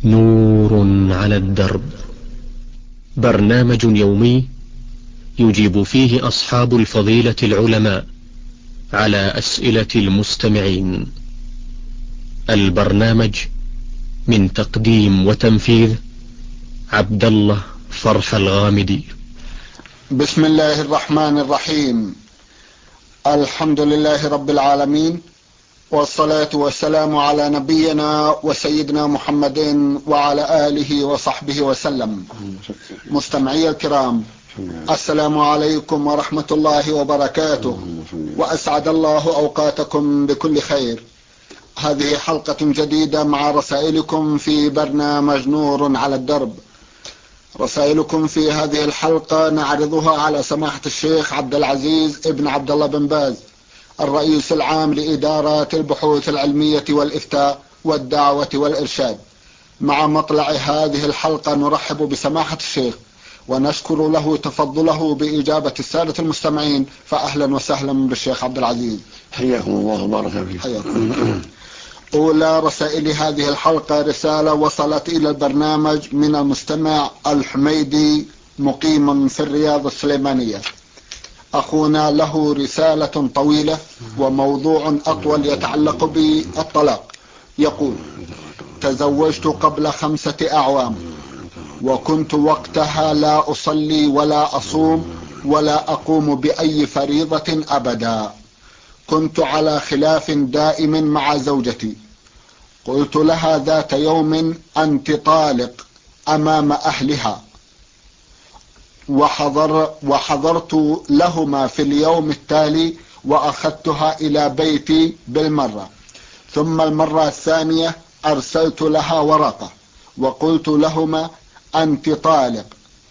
نور على الدرب، برنامج يومي يجيب فيه أصحاب الفضيلة العلماء على أسئلة المستمعين. البرنامج من تقديم وتنفيذ عبد الله فرح الغامدي. بسم الله الرحمن الرحيم. الحمد لله رب العالمين، والصلاة والسلام على نبينا وسيدنا محمد وعلى آله وصحبه وسلم. مستمعي الكرام، السلام عليكم ورحمة الله وبركاته، وأسعد الله أوقاتكم بكل خير. هذه حلقة جديدة مع رسائلكم في برنامج نور على الدرب. رسائلكم في هذه الحلقة نعرضها على سماحة الشيخ عبد العزيز ابن عبد الله بن باز، الرئيس العام لإدارة البحوث العلمية والإفتاء والدعوة والإرشاد. مع مطلع هذه الحلقة نرحب بسماحة الشيخ ونشكر له تفضله بإجابة السادة المستمعين، فأهلا وسهلا بالشيخ عبد العزيز. حياكم الله وبارك فيكم. حياكم. أولى رسائل هذه الحلقة رسالة وصلت إلى البرنامج من المستمع الحميدي مقيم في الرياض السليمانية. أخونا له رسالة طويلة وموضوع أطول يتعلق بالطلاق. يقول: تزوجت قبل 5 أعوام، وكنت وقتها لا أصلي ولا أصوم ولا أقوم بأي فريضة أبدا. كنت على خلاف دائم مع زوجتي. قلت لها ذات يوم: أنت طالق أمام أهلها، وحضرت لهما في اليوم التالي وأخذتها إلى بيتي بالمرة. ثم المرة الثانية أرسلت لها ورقة وقلت لهما: أنت طالق.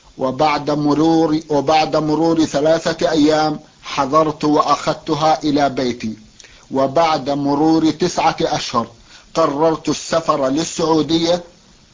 وبعد مرور 3 أيام حضرت وأخذتها إلى بيتي. وبعد مرور 9 أشهر قررت السفر للسعودية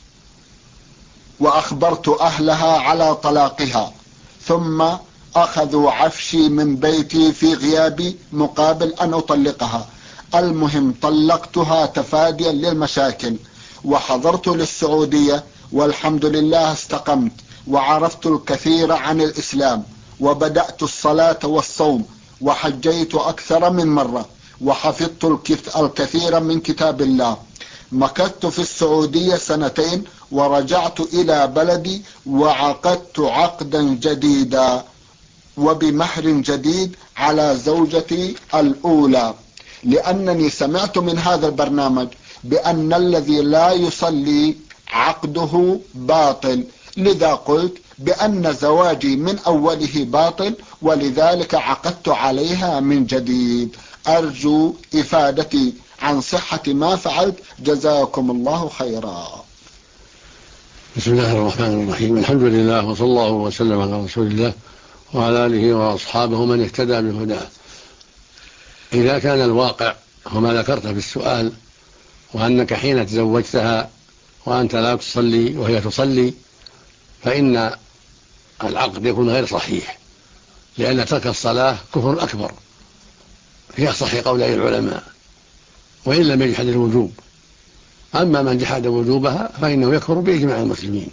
وأخبرت أهلها على طلاقها، ثم أخذوا عفشي من بيتي في غيابي مقابل أن أطلقها. المهم طلقتها تفاديا للمشاكل، وحضرت للسعودية والحمد لله استقمت وعرفت الكثير عن الإسلام، وبدأت الصلاة والصوم، وحجيت أكثر من مرة، وحفظت الكثير من كتاب الله. مكثت في السعودية 2 ورجعت إلى بلدي وعقدت عقدا جديدا وبمهر جديد على زوجتي الأولى، لأنني سمعت من هذا البرنامج بأن الذي لا يصلي عقده باطل، لذا قلت بأن زواجي من أوله باطل، ولذلك عقدت عليها من جديد. أرجو إفادتي عن صحة ما فعلت، جزاكم الله خيرا. بسم الله الرحمن الرحيم. الحمد لله، وصلى الله وسلم على رسول الله وعلى آله وأصحابه من اهتدى بهداه. إذا كان الواقع وما ذكرته في السؤال، وأنك حين تزوجتها وأنت لا تصلي وهي تصلي، فإن العقد يكون غير صحيح، لأن ترك الصلاة كفر أكبر في أصح قولي العلماء، وإن لم يجحد الوجوب. أما من جحد وجوبها فإنه يكفر بإجماع المسلمين،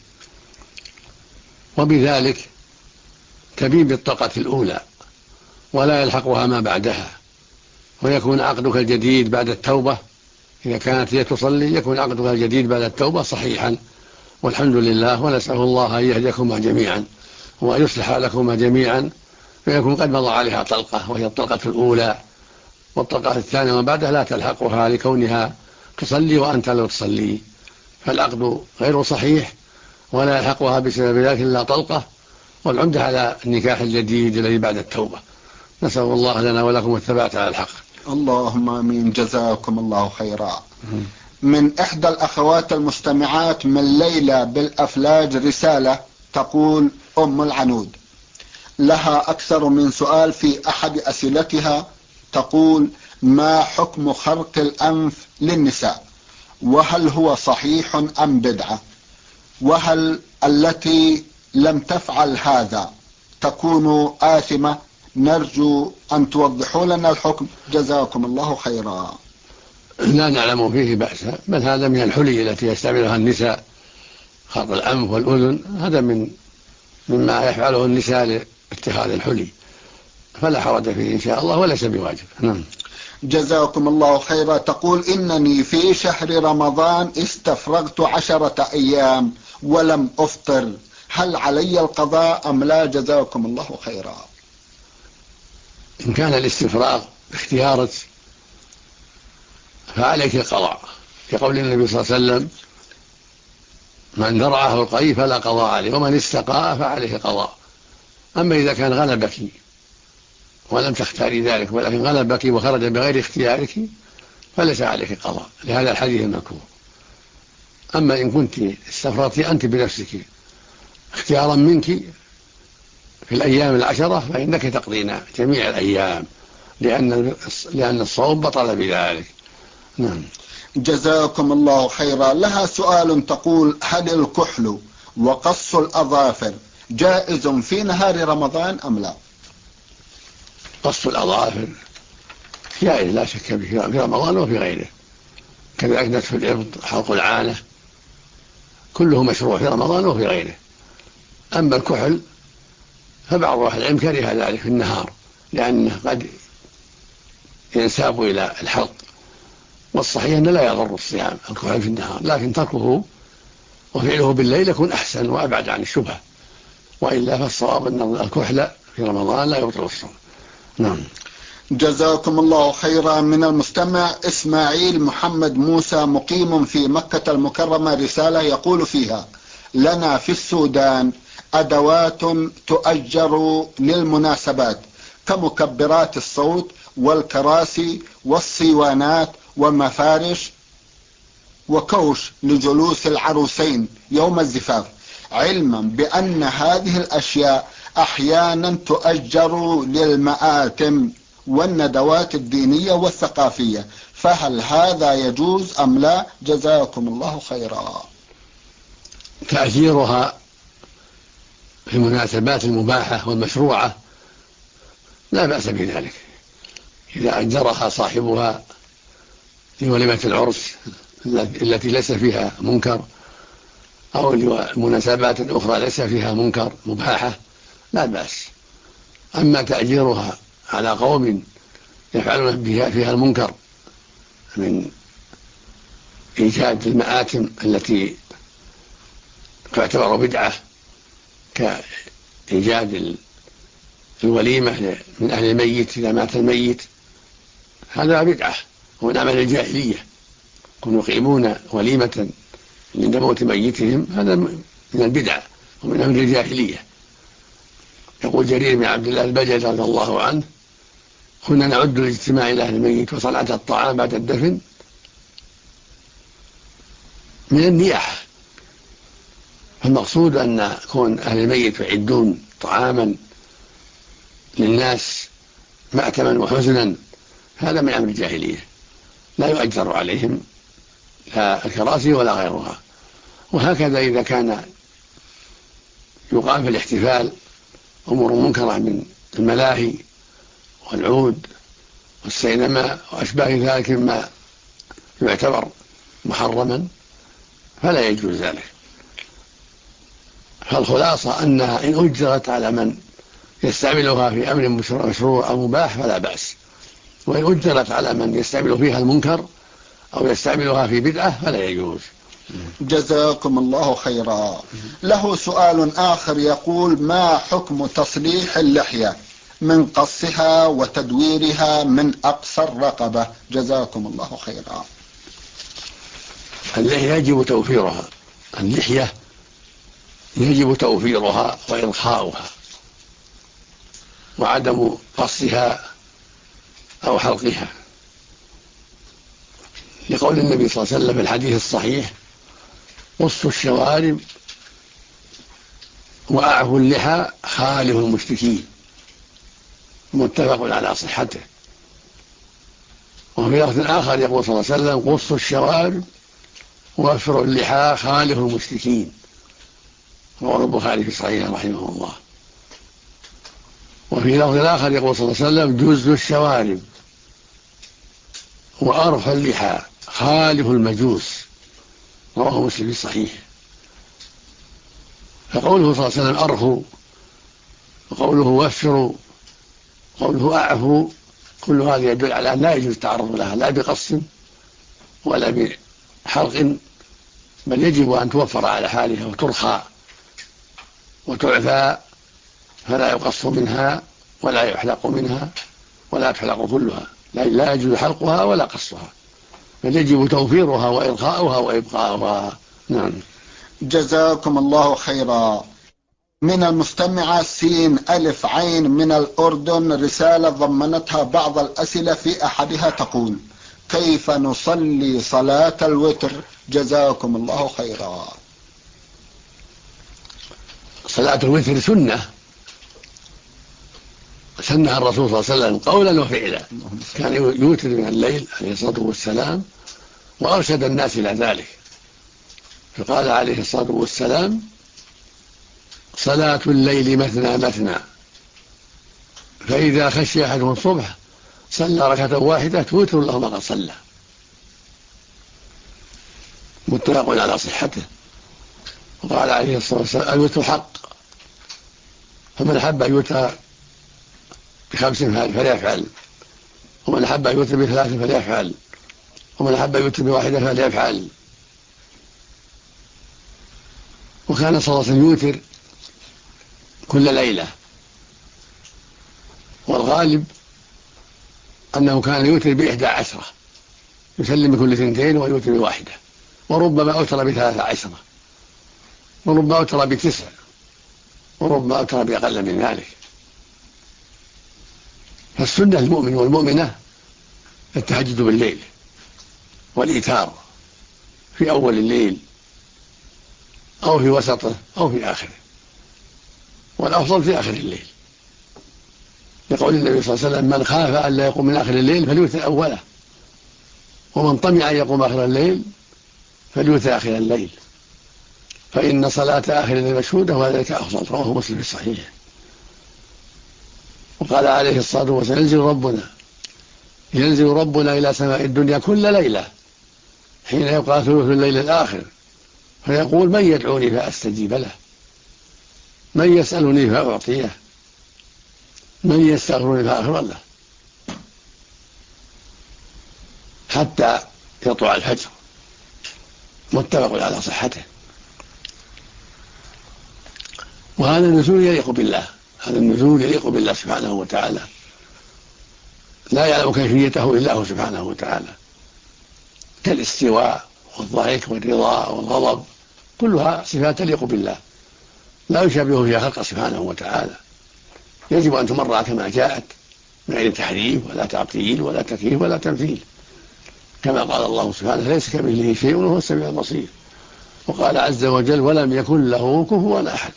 وبذلك تبين بالطلقة الأولى ولا يلحقها ما بعدها، ويكون عقدك الجديد بعد التوبة. إذا كانت هي تصلي يكون عقدك الجديد بعد التوبة صحيحا، والحمد لله. ونسأل الله أن يهديكما جميعا وأن يصلح لكما جميعا، فيكون قد مضى عليها طلقة وهي الطلقة الأولى، والطلقة الثانية وما بعدها لا تلحقها لكونها تصلي وأنت لا تصلي، فالعقد غير صحيح ولا يلحقها بسبب ذلك إلا طلقة، والعمدة على النكاح الجديد الذي بعد التوبة. نسأل الله لنا ولكم الثبات على الحق. اللهم آمين، جزاكم الله خيرا. من إحدى الأخوات المستمعات من ليلة بالأفلاج رسالة تقول: أم العنود، لها أكثر من سؤال. في أحد أسئلتها تقول: ما حكم خرق الأنف للنساء؟ وهل هو صحيح أم بدعة؟ وهل التي لم تفعل هذا تكون آثمة؟ نرجو أن توضحوا لنا الحكم، جزاكم الله خيرا. لا نعلم فيه بأسا، بل هذا من الحلي التي يستعملها النساء خرق الأنف والأذن، هذا مما يفعله النساء لاتخاذ الحلي، فلا حرج فيه إن شاء الله وليس بواجب. نعم. جزاكم الله خيرا. تقول إنني في شهر رمضان استفرغت 10 أيام ولم أفطر، هل علي القضاء أم لا؟ جزاكم الله خيرا. إن كان الاستفراغ باختيارك فعليك القضاء، كقول النبي صلى الله عليه وسلم: من درعه القيء فلا قضاء عليه، ومن استقاء فعليه قضاء. أما إذا كان غلبك ولم تختاري ذلك ولكن غلبك وخرج بغير اختيارك فليس عليك قضاء، لهذا الحديث المذكور. أما إن كنت استفرغت أنت بنفسك اختيارا منك في الأيام 10 فإنك تقضين جميع الأيام، لأن الصوم بطل بذلك. نعم. جزاكم الله خيرا. لها سؤال تقول: هل الكحل وقص الأظافر جائز في نهار رمضان أم لا؟ قص الأظافر جائز لا شك به في رمضان وفي غيره، كذلك نتف الإبط، حلق العانة، كله مشروع في رمضان وفي غيره. أما الكحل فبعض أهل العلم كره ذلك في النهار لأنه قد ينساب إلى الحلق، والصحيح أنه لا يضر الصيام الكحل في النهار، لكن تركه وفعله بالليل يكون أحسن وأبعد عن الشبهة، وإلا فالصواب أن الكحل في رمضان لا يبطل الصوم. نعم. جزاكم الله خيرا. من المستمع إسماعيل محمد موسى مقيم في مكة المكرمة رسالة يقول فيها: لنا في السودان أدوات تؤجر للمناسبات كمكبرات الصوت والكراسي والصيوانات ومفارش وكوش لجلوس العروسين يوم الزفاف، علما بأن هذه الأشياء أحيانا تؤجر للمآتم والندوات الدينية والثقافية، فهل هذا يجوز أم لا؟ جزاكم الله خيرا. تأجيرها في المناسبات المباحة والمشروعة لا بأس بذلك، إذا أجرها صاحبها لوليمة العرس التي ليس فيها منكر أو لمناسبات أخرى ليس فيها منكر مباحة لا بأس. أما تأجيرها على قوم يفعلون فيها المنكر من إيجاد المآتم التي تعتبر بدعة كإيجاد الوليمة من أهل الميت إذا مات الميت، هذا بدعة ومن عمل الجاهلية، كانوا يقيمون وليمة من موت ميتهم، هذا من البدعة ومن أمر الجاهلية. يقول جرير بن عبد الله البجلي رضي الله عنه: كنا نعد الاجتماع إلى أهل الميت وصنعة الطعام بعد الدفن من النياحة، فالمقصود أن كون أهل الميت يعدون طعاما للناس مأتما وحزنا هذا من أمر الجاهلية، لا يؤجر عليهم لا الكراسي ولا غيرها. وهكذا إذا كان يقام في الاحتفال أمور منكرة من الملاهي والعود والسينما وأشباه ذلك مما يعتبر محرما فلا يجوز ذلك. فالخلاصة أنها إن أجرت على من يستعملها في أمر مشروع أو مباح فلا بأس، وإن أجرت على من يستعمل فيها المنكر أو يستعملها في بدعة فلا يجوز. جزاكم الله خيرا. له سؤال آخر يقول: ما حكم تصليح اللحية من قصها وتدويرها من أقصى الرقبة؟ جزاكم الله خيرا. اللحية يجب توفيرها، اللحية يجب توفيرها وإرخاؤها وعدم قصها أو حلقها، لقول النبي صلى الله عليه وسلم في الحديث الصحيح: قصوا الشوارب وأعفوا اللحى خالف المشركين، متفق على صحته. وفي لفظ آخر يقول صلى الله عليه وسلم: قصوا الشوارب وأفروا اللحى خالف المشركين، رواه البخاري في صحيحه رحمه الله. وفي لفظ آخر يقول صلى الله عليه وسلم: جزوا الشوارب وأرخوا اللحى خالف المجوس، رواه مسلم في الصحيح. فقوله صلى الله عليه وسلم أرخوا، وقوله وفروا، وقوله أعفوا، كل هذا يدل على أن لا يجوز التعرض لها لا بقص ولا بحلق، بل يجب أن توفر على حالها وترخى وتعفى، فلا يقص منها ولا يحلق منها ولا تحلق كلها، لا يجوز حلقها ولا قصها، بل يجب توفيرها وإرخاؤها وإبقاؤها. نعم. جزاكم الله خيرا. من المستمعة سين ألف عين من الأردن رسالة ضمنتها بعض الأسئلة، في أحدها تقول: كيف نصلي صلاة الوتر؟ جزاكم الله خيرا. صلاة الوتر سنة سنها الرسول صلى الله عليه وسلم قولا وفعلا، كان يوتر من الليل عليه الصلاة والسلام، وأرشد الناس إلى ذلك، فقال عليه الصلاة والسلام: صلاة الليل مثنى مثنى، فإذا خشي أحدهم الصبح صلى ركعة واحدة توتر له ما قد صلى. متفق على صحته. وقال عليه الصلاة والسلام: الوتر حق، فمن أحب أن يوتر ب5 فليفعل، ومن أحب أن يوتر ب3 فليفعل، ومن أحب أن يوتر ب1 فليفعل. وكان صلى الله عليه وسلم يوتر كل ليلة، والغالب أنه كان يوتر ب11، يسلم كل 2 ويوتر ب1، وربما أوتر ب13، وربما أوتر ب9، وربما أوتر بأقل من ذلك. فالسنة المؤمن والمؤمنة التهجد بالليل والإيتار في أول الليل أو في وسطه أو في آخره، والأفضل في آخر الليل، لقول النبي صلى الله عليه وسلم: من خاف أن لا يقوم من آخر الليل فليوتر أوله، ومن طمع أن يقوم آخر الليل فليوتر آخر الليل، فإن صلاة آخر الليل مشهودة وذلك أفضل. رواه مسلم في الصحيح. وقال عليه الصلاة والسلام: ينزل ربنا إلى سماء الدنيا كل ليلة حين يبقى ثلث الليل الآخر، فيقول: من يدعوني فأستجيب له، من يسألني فأعطيه، من يستغفرني فأغفر له، حتى يطلع الفجر. متفق على صحته. وهذا النزول يليق بالله، هذا النزول يليق بالله سبحانه وتعالى، لا يعلم كيفيته إلا هو سبحانه وتعالى، كالاستواء والضحك والرضا والغضب، كلها صفات تليق بالله لا يشابه فيها خلقه سبحانه وتعالى، يجب أن تمر كما جاءت من غير تحريف ولا تعطيل ولا تكييف ولا تمثيل، كما قال الله سبحانه: ليس كمثله شيء وهو السميع البصير. وقال عز وجل: ولم يكن له كفوا أحد.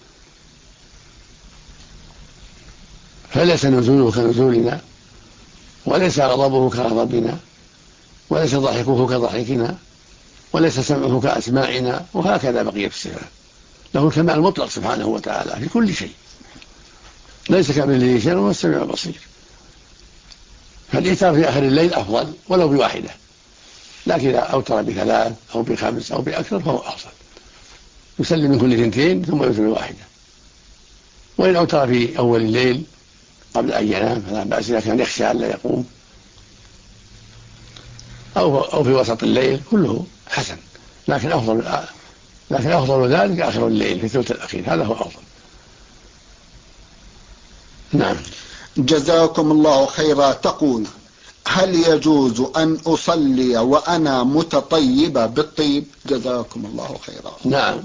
فليس نزوله كنزولنا، وليس غضبه كغضبنا، وليس ضحكه كضحكنا، وليس سمعه كأسماعنا، وهكذا بقية الصفات. له الكمال المطلق سبحانه وتعالى في كل شيء، ليس كمثله شيء وهو السميع البصير. فالإيتار في آخر الليل أفضل ولو ب1، لكن إذا أوتر ب3 أو ب5 أو بأكثر فهو أفضل، يسلم من كل 2 ثم يوتر ب1. وإن أوتر في أول الليل قبل أن ينام فلا بأس، إذا كان يخشى أن لا يقوم، أو في وسط الليل، كله حسن، لكن أفضل ذلك آخر الليل في الثلث الأخير، هذا هو أفضل. نعم. جزاكم الله خيرا. تقول: هل يجوز أن أصلي وأنا متطيبة بالطيب؟ جزاكم الله خيرا. نعم،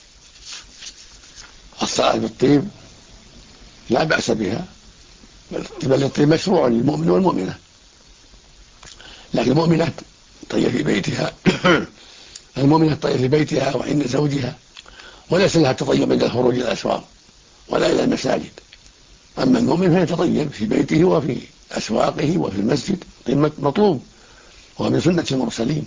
الصلاة بالطيب لا بأس بها، بل الطيب مشروع للمؤمن والمؤمنة، لكن المؤمنة طيب في بيتها المؤمنة طيب في بيتها وعند زوجها، وليس لها التطيب عند الخروج إلى الأسواق ولا إلى المساجد. أما المؤمن فيتطيب في بيته وفي أسواقه وفي المسجد، طيب مطلوب، وهو من سنة المرسلين.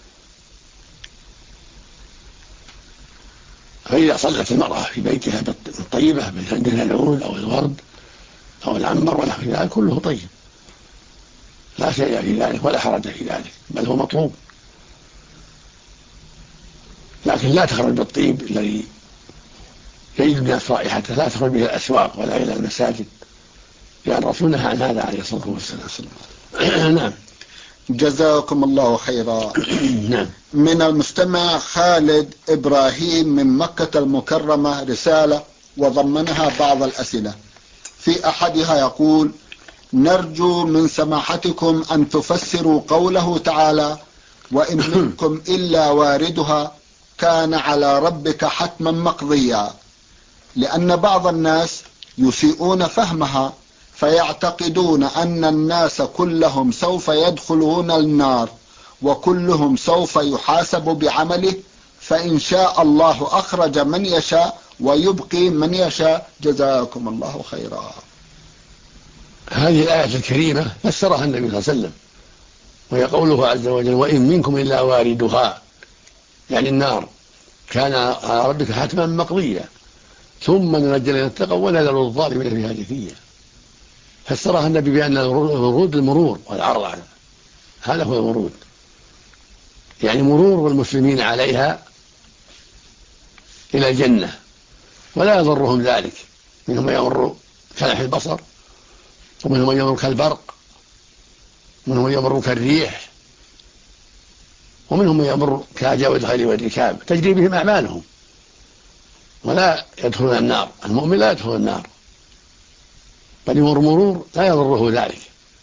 فإذا صلت المرأة في بيتها بالطيبة عندها العود أو الورد أو العنبر ونحو ذلك كله طيب، لا شيء في ذلك ولا حرج في ذلك، بل هو مطلوب، لكن لا تخرج بالطيب الذي يجد الناس رائحته لا تخرج به الأسواق ولا إلى المساجد، لأن الرسول نهى عن هذا عليه الصلاة والسلام. نعم. جزاكم الله خيرا. نعم. من المستمع خالد إبراهيم من مكة المكرمة رسالة وضمنها بعض الأسئلة، في أحدها يقول: نرجو من سماحتكم أن تفسروا قوله تعالى: وإن منكم إلا واردها كان على ربك حتما مقضيا، لأن بعض الناس يسيئون فهمها فيعتقدون أن الناس كلهم سوف يدخلون النار وكلهم سوف يحاسب بعمله، فإن شاء الله أخرج من يشاء ويبقي من يشاء. جزاكم الله خيرا. هذه الآية الكريمة فسرها النبي صلى الله عليه وسلم، وهي قوله عز وجل: وإن منكم إلا واردها، يعني النار كان على ربك حتما مقضيا ثم ننجي الذين اتقوا ونذر الظالمين فيها جثيا. فسرها النبي بأن الورود المرور والعرض، هذا هو الورود، يعني مرور المسلمين عليها إلى الجنة ولا يضرهم ذلك. منهم من يمر كلمح البصر، ومنهم من يمر كالبرق، ومنهم من يمر كالريح، ومنهم من يمر كجاوز الخيل والركاب، تجري بهم أعمالهم ولا يدخلون النار. المؤمن لا يدخل النار، بل يمر مرور لا يضره ذلك.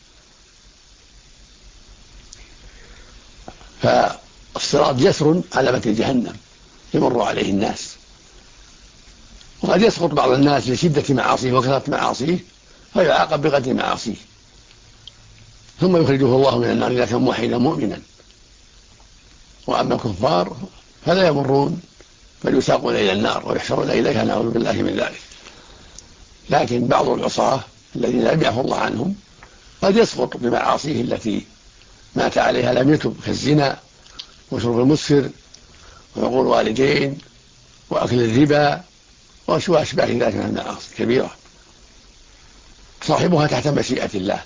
فالصراط جسر على متن جهنم يمر عليه الناس، وقد يسقط بعض الناس لشدة معاصيه وكثرة معاصيه فيعاقب بقدر معاصيه، ثم يخرجه الله من النار إذا كان موحدا مؤمنا. وأما الكفار فلا يمرون بل يساقون إلى النار ويحشرون إليها، نعوذ بالله من ذلك. لكن بعض العصاة الذين لم يعفو الله عنهم قد يسقط بمعاصيه التي مات عليها لم يتب، كالزنا وشرب المسكر وعقوق الوالدين وأكل الربا وأشباه ذلك من المعاصي كبيرة صاحبها تحت مشيئة الله،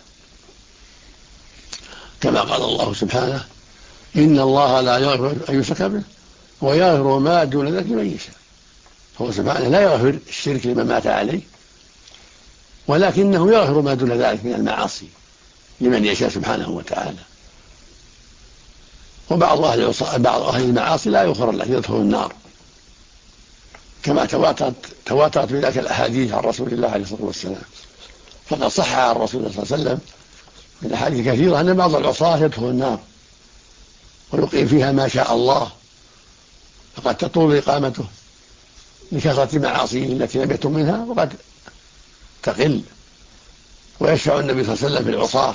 كما قال الله سبحانه: إن الله لا يغفر أن يشرك به ويغفر ما دون ذلك لمن يشاء. هو سبحانه لا يغفر الشرك لمن مات عليه، ولكنه يغفر ما دون ذلك من المعاصي لمن يشاء سبحانه وتعالى. وبعض أهل المعاصي لا يغفر له، يدخل النار، كما تواترت بذلك الأحاديث عن رسول الله عليه الصلاة والسلام. فقد صح عن رسول الله صلى الله عليه وسلم من أحاديث كثيرة أن بعض العصاة يدخل النار ويقيم فيها ما شاء الله، فقد تطول إقامته لكثرة معاصيه التي لم يتم منها، وقد تقل. ويشفع النبي صلى الله عليه وسلم في العصاة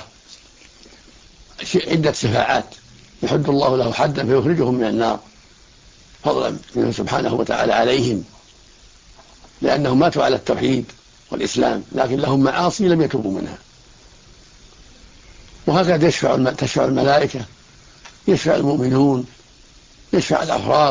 عدة شفاعات يحد الله له حدا فيخرجهم من النار فضلا منه سبحانه وتعالى عليهم، لأنهم ماتوا على التوحيد والإسلام لكن لهم معاصي لم يتوبوا منها. وهكذا تشفع الملائكة، يشفع المؤمنون، يشفع الأفراد.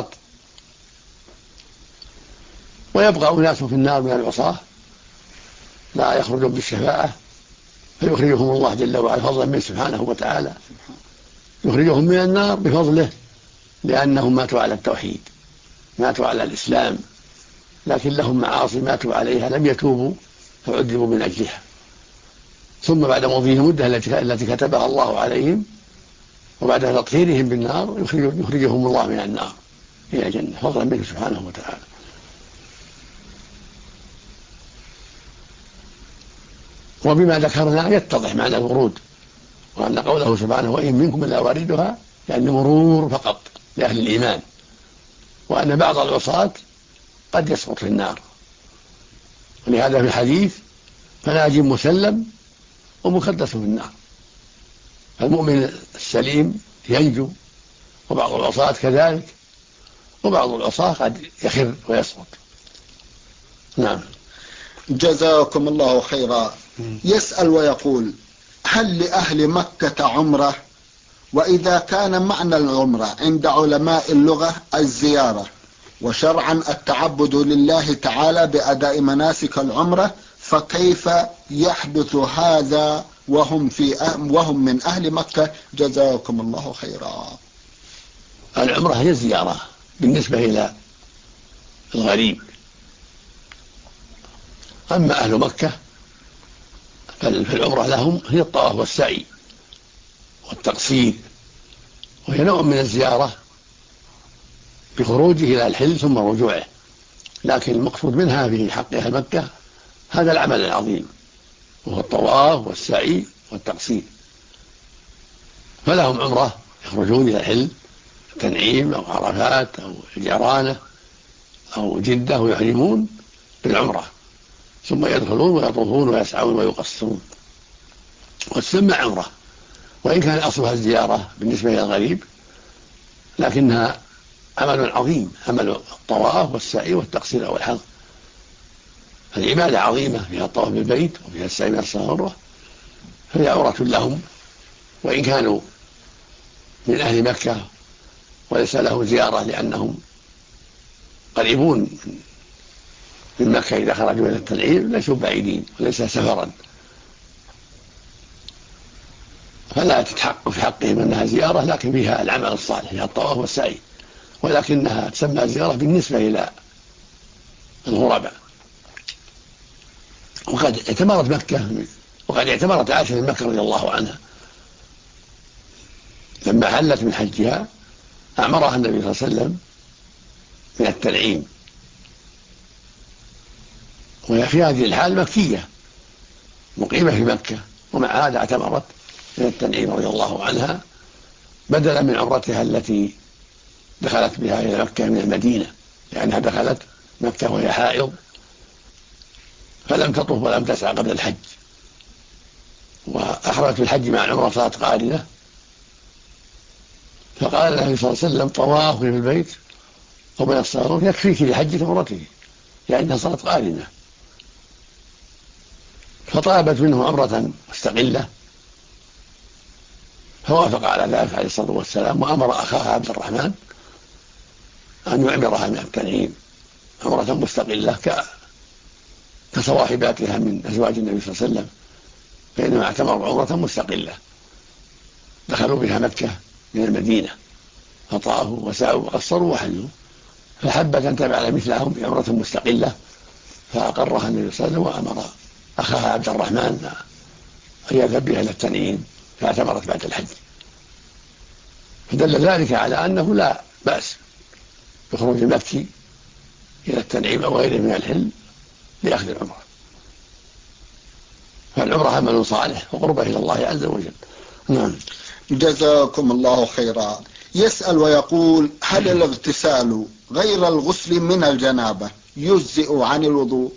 ويبقى أناس في النار من العصاة لا يخرجون بالشفاعة فيخرجهم الله جل وعلا فضلا منه سبحانه وتعالى، يخرجهم من النار بفضله، لأنهم ماتوا على التوحيد، ماتوا على الإسلام، لكن لهم معاصي ماتوا عليها لم يتوبوا فعذبوا من أجلها. ثم بعد مضي المدة التي كتبها الله عليهم وبعد تطهيرهم بالنار يخرجهم الله من النار إلى الجنة فضلا منه سبحانه وتعالى. وبما ذكرنا يتضح معنى الورود، وأن قوله سبحانه: وإن منكم إلا واردها، يعني مرور فقط لأهل الإيمان، وأن بعض العصاة قد يسقط في النار. ولهذا في الحديث: فناج مسلم ومكدس في النار. المؤمن السليم ينجو، وبعض العصاة كذلك، وبعض العصاة قد يخر ويسقط. نعم. جزاكم الله خيرا. يسأل ويقول: هل لأهل مكة عمرة؟ وإذا كان معنى العمرة عند علماء اللغة الزيارة، وشرعا التعبد لله تعالى بأداء مناسك العمرة، فكيف يحدث هذا وهم من أهل مكة؟ جزاكم الله خيرا. العمرة هي الزيارة بالنسبة إلى الغريب، أما أهل مكة فالعمرة لهم هي الطواف والسعي والتقصير، وهي نوع من الزيارة بخروجه إلى الحل ثم رجوعه، لكن المقصود منها في حق أهل مكة هذا العمل العظيم وهو الطواف والسعي والتقصير. فلهم عمرة يخرجون إلى الحل، تنعيم أو عرفات أو الجعرانة أو جدة ويحرمون بالعمرة، ثم يدخلون ويطوفون ويسعون ويقصرون وتسمى عمرة، وإن كان أصلها الزيارة بالنسبة إلى الغريب، لكنها عمل عظيم، عمل الطواف والسعي والتقصير أو الحلق. العبادة عظيمة، فيها الطواف بالبيت وفيها السعي من الصفا والمروة، فهي عورة لهم وإن كانوا من أهل مكة وليس لهم زيارة لأنهم قريبون من مكة إذا خرجوا إلى التنعيم ليسوا بعيدين وليس سفرا، فلا تتحقق في حقهم أنها زيارة، لكن فيها العمل الصالح، فيها الطواف والسعي، ولكنها تسمى زيارة بالنسبة إلى الغرباء. وقد اعتمرت عائشة من مكة رضي الله عنها لما حلت من حجها، أعمرها النبي صلى الله عليه وسلم من التنعيم، وهي في هذه الحال مكية مقيمة في مكة، ومع هذا اعتمرت من التنعيم رضي الله عنها بدلا من عمرتها التي دخلت بها إلى مكة من المدينة، لأنها دخلت مكة وهي حائض فلم تطف ولم تسعى قبل الحج، وأحرمت بالحج مع العمرة صلاة قارنة، فقال النبي صلى الله عليه وسلم طوافك في البيت ومن الصغر يكفيك لحجك عمرته، لأنها صلاة قارنة. فطلبت منه عمرة مستقلة فوافق على ذلك عليه الصلاة والسلام، وأمر أخاها عبد الرحمن أن يعمرها من التنعيم عمرة مستقلة كصواحباتها من أزواج النبي صلى الله عليه وسلم، فإنما اعتمروا عمرة مستقلة دخلوا بها مكة من المدينة فطافوا وسعوا وقصروا وحلوا، فحبت أن تفعل مثلهم بعمرة مستقلة فأقرها النبي صلى الله عليه وسلم وأمر أخاها عبد الرحمن أن يذهب بها إلى التنعيم فاعتمرت بعد الحج. فدل ذلك على أنه لا بأس بخروج المكي إلى التنعيم أو غيره من الحل لأخذ العمرة، فالعمرة عمل صالح وقربة إلى الله عز وجل. نعم. جزاكم الله خيرا. يسأل ويقول: هل الاغتسال غير الغسل من الجنابة يجزئ عن الوضوء؟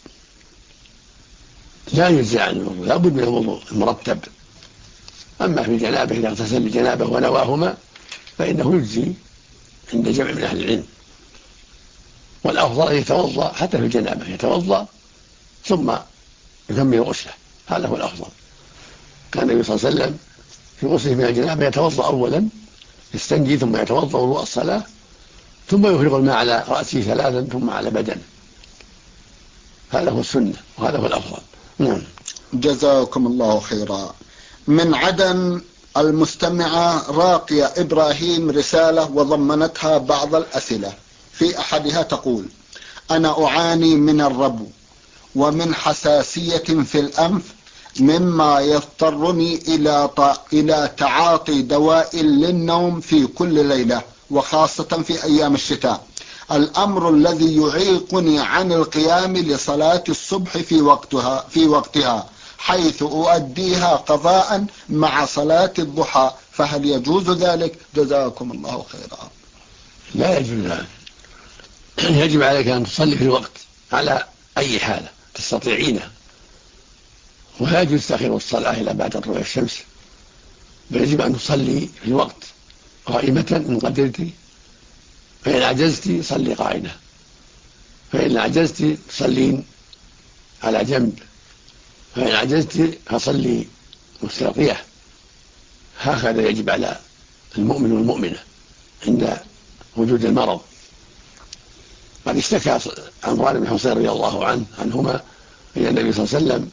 لا يجزئ عن الوضوء، لا بد من الوضوء المرتب. أما في الجنابة إذا اغتسل الجنابة ونواهما فإنه يجزي عند جمع من أهل العلم، والأفضل أن يتوضأ حتى في الجنابة، يتوضأ ثم يكمل غسله، هذا هو الأفضل. كان النبي صلى الله عليه وسلم في غسله من الجنابة يتوضأ أولا، يستنجي ثم يتوضأ وضوء الصلاة، ثم يفرغ الماء على رأسه ثلاثا ثم على بدنه، هذا هو السنة وهذا هو الأفضل. نعم. جزاكم الله خيرا. من عدن المستمعة راقية إبراهيم رسالة وضمنتها بعض الأسئلة، في أحدها تقول: أنا أعاني من الربو ومن حساسية في الأنف مما يضطرني إلى تعاطي دواء للنوم في كل ليلة وخاصة في أيام الشتاء، الأمر الذي يعيقني عن القيام لصلاة الصبح في وقتها حيث أؤديها قضاء مع صلاة الضحى، فهل يجوز ذلك؟ جزاكم الله خيرا. لا يجوز ذلك، يجب عليك أن تصلي في الوقت على أي حالة تستطيعينها، ولا يجوز تأخير الصلاة إلى بعد طلوع الشمس، بل يجب أن تصلي في الوقت قائمة إن قدرت، فإن عجزت صلي قاعدة، فإن عجزت تصلين على جنب، فإن عجزت فصلي مستلقية. هكذا يجب على المؤمن والمؤمنة عند وجود المرض. قد اشتكى عمران بن حصين رضي الله عنهما إلى النبي صلى الله عليه وسلم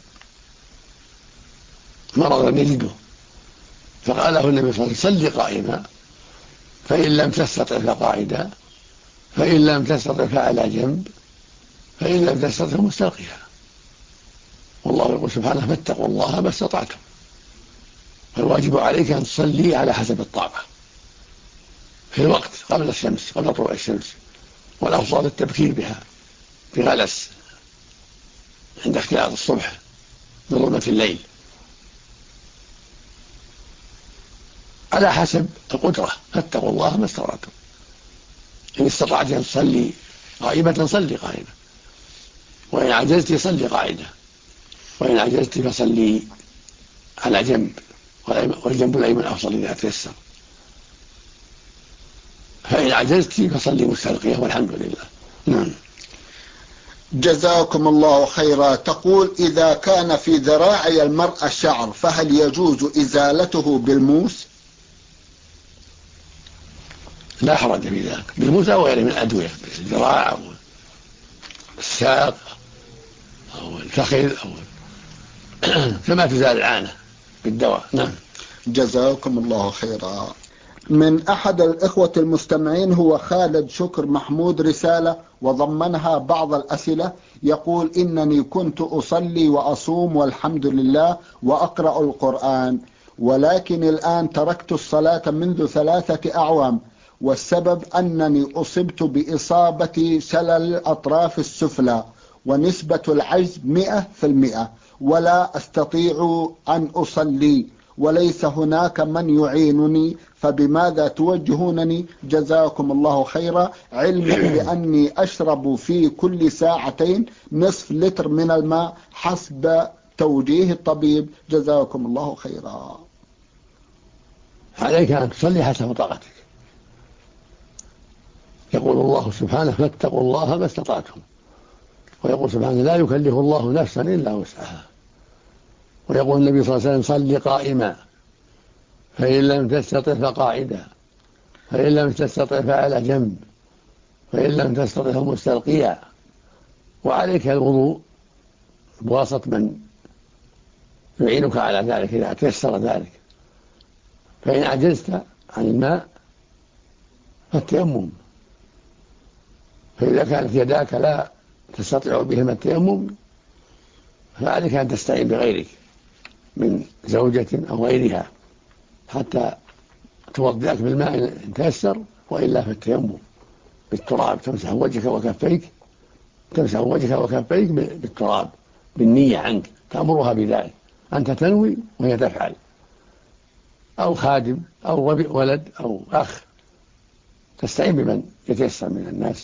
مرضا يجده، فقال له النبي صلى الله عليه وسلم: صل قائما، فإن لم تستطع فقاعدا، فإن لم تستطع فعلى جنب، فإن لم تستطع مستلقيا. والله يقول سبحانه فاتقوا الله ما استطعتم. فالواجب عليك أن تصلي على حسب الطاقة في الوقت قبل الشمس، قبل طلوع الشمس، والأفضل التبكير بها بغلس عند اختلاط الصبح بظلمة الليل على حسب القدرة. فاتقوا الله ما استطعتم. إن استطعت أن تصلي قائمة صلي قائمة، وإن عجزت صلي قاعدة، وإن عجزت فصلي على جنب، والجنب الأيمن أفضل إذا تيسر. فإن عجزت فصلي مستلقية والحمد لله. نعم. جزاكم الله خيرا. تقول: إذا كان في ذراعي المرأة شعر فهل يجوز إزالته بالموس؟ لا حرج في ذلك، بالموس أو غيره من الأدوية، الذراع أو الساق أو الفخذ أو كما تزال العانة بالدواء. نعم. جزاكم الله خيرا. من أحد الإخوة المستمعين هو خالد شكر محمود رسالة وضمنها بعض الأسئلة. يقول: إنني كنت أصلي وأصوم والحمد لله وأقرأ القرآن، ولكن الآن تركت الصلاة منذ 3 أعوام، والسبب أنني أصبت بإصابة شلل الأطراف السفلى ونسبة العجز 100%، ولا أستطيع أن أصلي وليس هناك من يعينني، فبماذا توجهونني؟ جزاكم الله خيرا. علما بأني أشرب في كل ساعتين نصف لتر من الماء حسب توجيه الطبيب. جزاكم الله خيرا. عليك أن تصلي حسب طاقتك. يقول الله سبحانه فاتقوا الله ما استطعتم، ويقول سبحانه لا يكلف الله نفسا إلا وسعها، ويقول النبي صلى الله عليه وسلم صل قائما، فإن لم تستطع فقاعدا، فإن لم تستطع فعلى جنب، فإن لم تستطع فمستلقيا. وعليك الوضوء بواسطة من يعينك على ذلك إذا تيسر ذلك. فإن عجزت عن الماء فالتيمم، فإذا كانت يداك لا تستطيع بهما التيمم فعليك أن تستعين بغيرك من زوجة أو غيرها حتى توضئك بالماء إن تيسر، وإلا فالتيمم بالتراب، تمسح وجهك وكفيك بالتراب بالنية عنك، تأمرها بذلك، أنت تنوي وهي تفعل، أو خادم أو ولد أو أخ، تستعين بمن يتيسر من الناس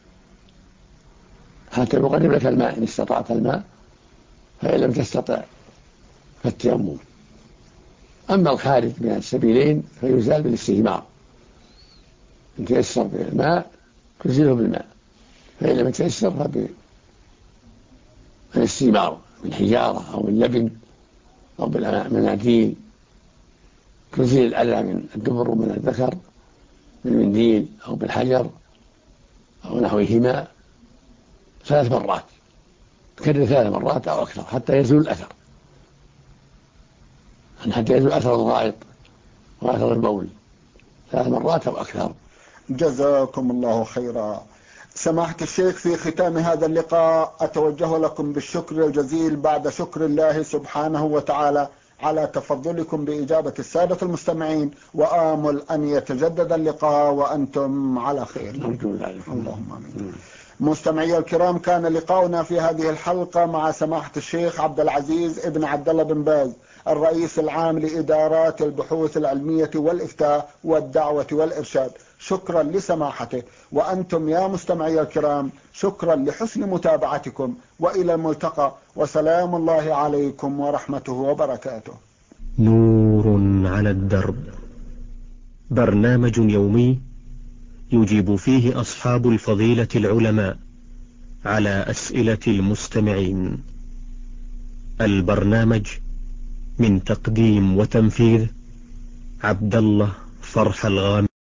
حتى يقرب لك الماء إن استطعت الماء، فإن لم تستطع فالتيمم. أما الخارج من السبيلين فيزال بالاستجمار، إن تيسر بالماء تزيله بالماء، فإن لم تيسر فبالاستجمار بالحجارة أو باللبن أو بالمناديل، تزيل الأذى من الدبر ومن الذكر بالمنديل أو بالحجر أو نحوهما 3 مرات، تكرر 3 مرات أو أكثر حتى يزول الأثر، حتى يزول أثر الغائط وأثر البول 3 مرات أو أكثر. جزاكم الله خيرا. سماحة الشيخ، في ختام هذا اللقاء أتوجه لكم بالشكر الجزيل بعد شكر الله سبحانه وتعالى على تفضلكم بإجابة السادة المستمعين، وآمل أن يتجدد اللقاء وأنتم على خير. اللهم آمين. مستمعي الكرام، كان لقاؤنا في هذه الحلقة مع سماحة الشيخ عبد العزيز ابن عبد الله بن باز، الرئيس العام لإدارات البحوث العلمية والإفتاء والدعوة والإرشاد. شكرا لسماحته، وأنتم يا مستمعي الكرام شكرا لحسن متابعتكم، وإلى الملتقى، وسلام الله عليكم ورحمته وبركاته. نور على الدرب، برنامج يومي يجيب فيه أصحاب الفضيلة العلماء على أسئلة المستمعين. البرنامج من تقديم وتنفيذ عبد الله فرح الغامدي.